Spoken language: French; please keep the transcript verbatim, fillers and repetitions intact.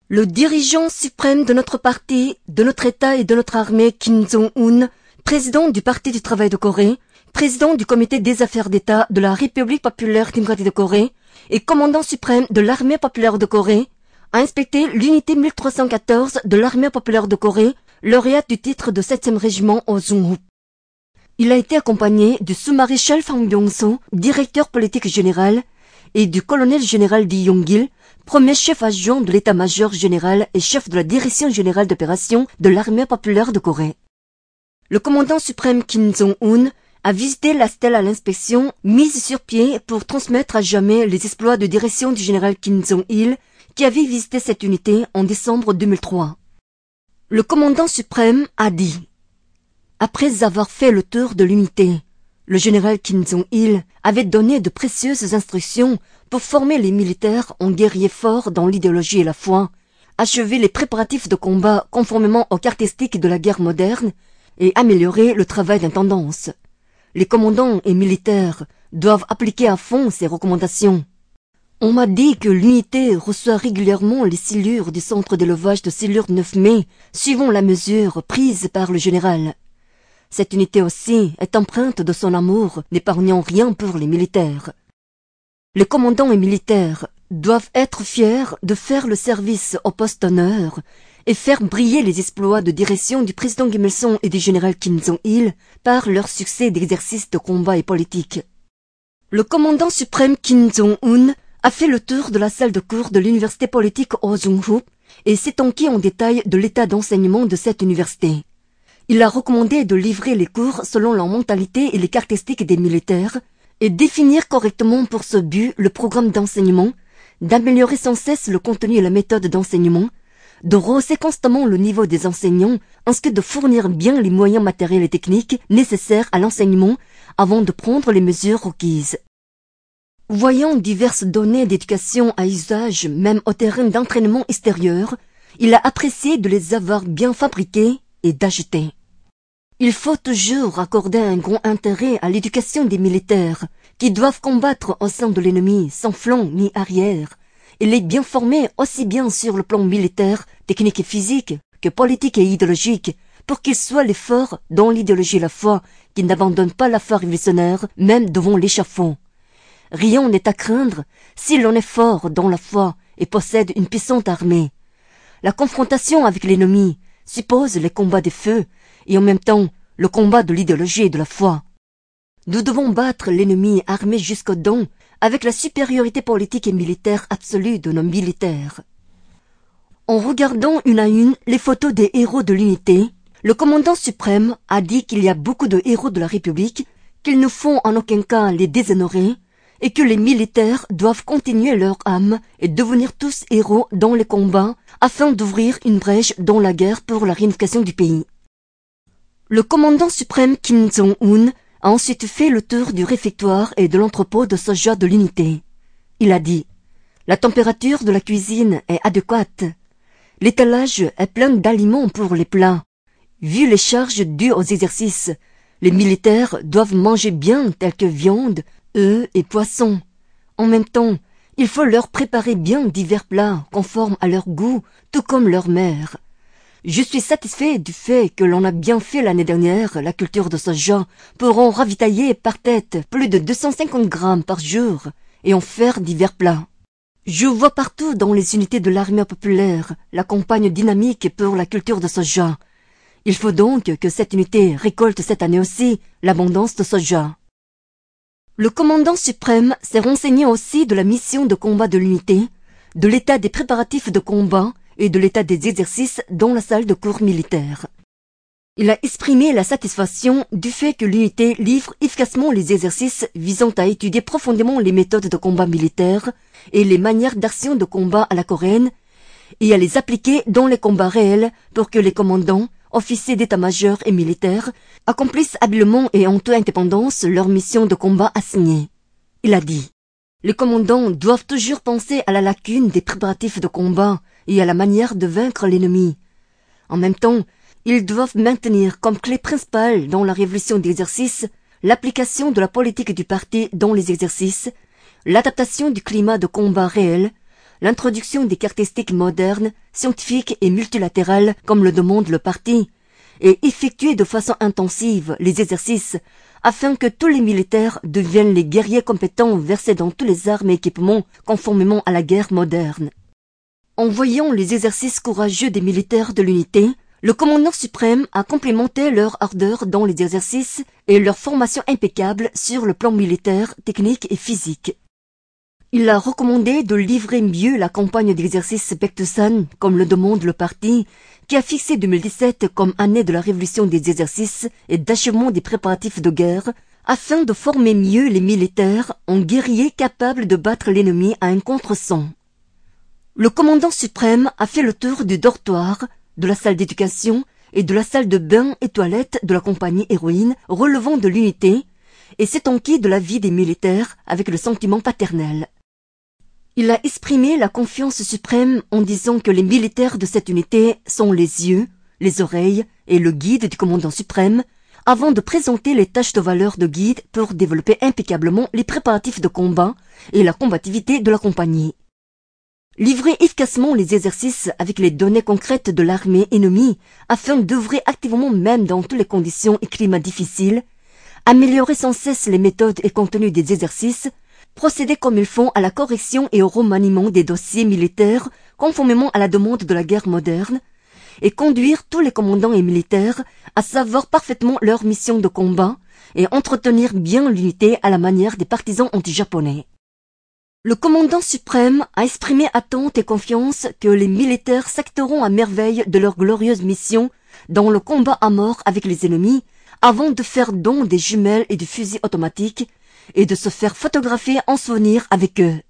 Le dirigeant suprême de notre parti, de notre État et de notre armée, Kim Jong-un, président du Parti du travail de Corée, président du comité des affaires d'État de la République populaire démocratique de Corée et commandant suprême de l'armée populaire de Corée, a inspecté l'unité mille trois cent quatorze de l'armée populaire de Corée, lauréate du titre de septième régiment au Jung-Hoop. Il a été accompagné du sous-maréchal Fang Byung-so, directeur politique général, et du colonel général Lee Yong-gil, premier chef adjoint de l'état-major général et chef de la direction générale d'opération de l'armée populaire de Corée. Le commandant suprême Kim Jong-un a visité la stèle à l'inspection mise sur pied pour transmettre à jamais les exploits de direction du général Kim Jong-il qui avait visité cette unité en décembre deux mille trois. Le commandant suprême a dit: après avoir fait le tour de l'unité, le général Kim Jong-il avait donné de précieuses instructions pour former les militaires en guerriers forts dans l'idéologie et la foi, achever les préparatifs de combat conformément aux caractéristiques de la guerre moderne et améliorer le travail d'intendance. Les commandants et militaires doivent appliquer à fond ces recommandations. On m'a dit que l'unité reçoit régulièrement les silures du centre d'élevage de silures neuf mai, suivant la mesure prise par le général. Cette unité aussi est empreinte de son amour, n'épargnant rien pour les militaires. Les commandants et militaires doivent être fiers de faire le service au poste d'honneur et faire briller les exploits de direction du président Kim Il-sung et du général Kim Jong-il par leur succès d'exercice de combat et politique. Le commandant suprême Kim Jong-un a fait le tour de la salle de cours de l'université politique au Jung-Hoop et s'est enquis en détail de l'état d'enseignement de cette université. Il a recommandé de livrer les cours selon la mentalité et les caractéristiques des militaires et définir correctement pour ce but le programme d'enseignement, d'améliorer sans cesse le contenu et la méthode d'enseignement, de rehausser constamment le niveau des enseignants ainsi que de fournir bien les moyens matériels et techniques nécessaires à l'enseignement avant de prendre les mesures requises. Voyant diverses données d'éducation à usage même au terrain d'entraînement extérieur, il a apprécié de les avoir bien fabriquées et d'ajouter: il faut toujours accorder un grand intérêt à l'éducation des militaires, qui doivent combattre au sein de l'ennemi sans flanc ni arrière, et les bien former aussi bien sur le plan militaire, technique et physique, que politique et idéologique, pour qu'ils soient les forts dans l'idéologie et la foi, qui n'abandonnent pas la foi révolutionnaire, même devant l'échafaud. Rien n'est à craindre si l'on est fort dans la foi et possède une puissante armée. La confrontation avec l'ennemi suppose les combats des feux et en même temps le combat de l'idéologie et de la foi. Nous devons battre l'ennemi armé jusqu'aux dents avec la supériorité politique et militaire absolue de nos militaires. En regardant une à une les photos des héros de l'unité, le commandant suprême a dit qu'il y a beaucoup de héros de la République, qu'il ne faut en aucun cas les déshonorer et que les militaires doivent continuer leur âme et devenir tous héros dans les combats afin d'ouvrir une brèche dans la guerre pour la réunification du pays. Le commandant suprême Kim Jong-un a ensuite fait le tour du réfectoire et de l'entrepôt de soja de l'unité. Il a dit: la température de la cuisine est adéquate. L'étalage est plein d'aliments pour les plats. Vu les charges dues aux exercices, les militaires doivent manger bien tels que viande, œufs et poissons. En même temps, il faut leur préparer bien divers plats conformes à leur goût, tout comme leur mère. Je suis satisfait du fait que l'on a bien fait l'année dernière la culture de soja pour en ravitailler par tête plus de deux cent cinquante grammes par jour et en faire divers plats. Je vois partout dans les unités de l'armée populaire la campagne dynamique pour la culture de soja. Il faut donc que cette unité récolte cette année aussi l'abondance de soja. Le commandant suprême s'est renseigné aussi de la mission de combat de l'unité, de l'état des préparatifs de combat et de l'état des exercices dans la salle de cours militaire. Il a exprimé la satisfaction du fait que l'unité livre efficacement les exercices visant à étudier profondément les méthodes de combat militaire et les manières d'action de combat à la coréenne et à les appliquer dans les combats réels pour que les commandants, officiers d'état-major et militaires accomplissent habilement et en toute indépendance leur mission de combat assignée. Il a dit: les commandants doivent toujours penser à la lacune des préparatifs de combat et à la manière de vaincre l'ennemi. En même temps, ils doivent maintenir comme clé principale dans la révolution d'exercice l'application de la politique du parti dans les exercices, l'adaptation du climat de combat réel, l'introduction des caractéristiques modernes, scientifiques et multilatérales comme le demande le parti, et effectuer de façon intensive les exercices afin que tous les militaires deviennent les guerriers compétents versés dans tous les armes et équipements conformément à la guerre moderne. En voyant les exercices courageux des militaires de l'unité, le commandant suprême a complémenté leur ardeur dans les exercices et leur formation impeccable sur le plan militaire, technique et physique. Il a recommandé de livrer mieux la campagne d'exercice Baek-Tusan, comme le demande le parti, qui a fixé deux mille dix-sept comme année de la révolution des exercices et d'achèvement des préparatifs de guerre, afin de former mieux les militaires en guerriers capables de battre l'ennemi à un contre-sang. Le commandant suprême a fait le tour du dortoir, de la salle d'éducation et de la salle de bain et toilette de la compagnie héroïne relevant de l'unité, et s'est enquis de la vie des militaires avec le sentiment paternel. Il a exprimé la confiance suprême en disant que les militaires de cette unité sont les yeux, les oreilles et le guide du commandant suprême, avant de présenter les tâches de valeur de guide pour développer impeccablement les préparatifs de combat et la combativité de la compagnie. Livrer efficacement les exercices avec les données concrètes de l'armée ennemie afin d'œuvrer activement même dans toutes les conditions et climats difficiles, améliorer sans cesse les méthodes et contenus des exercices, procéder comme ils font à la correction et au remaniement des dossiers militaires conformément à la demande de la guerre moderne, et conduire tous les commandants et militaires à savoir parfaitement leur mission de combat et entretenir bien l'unité à la manière des partisans anti-japonais. Le commandant suprême a exprimé attente et confiance que les militaires s'acteront à merveille de leur glorieuse mission dans le combat à mort avec les ennemis avant de faire don des jumelles et du fusil automatique et de se faire photographier en souvenir avec eux.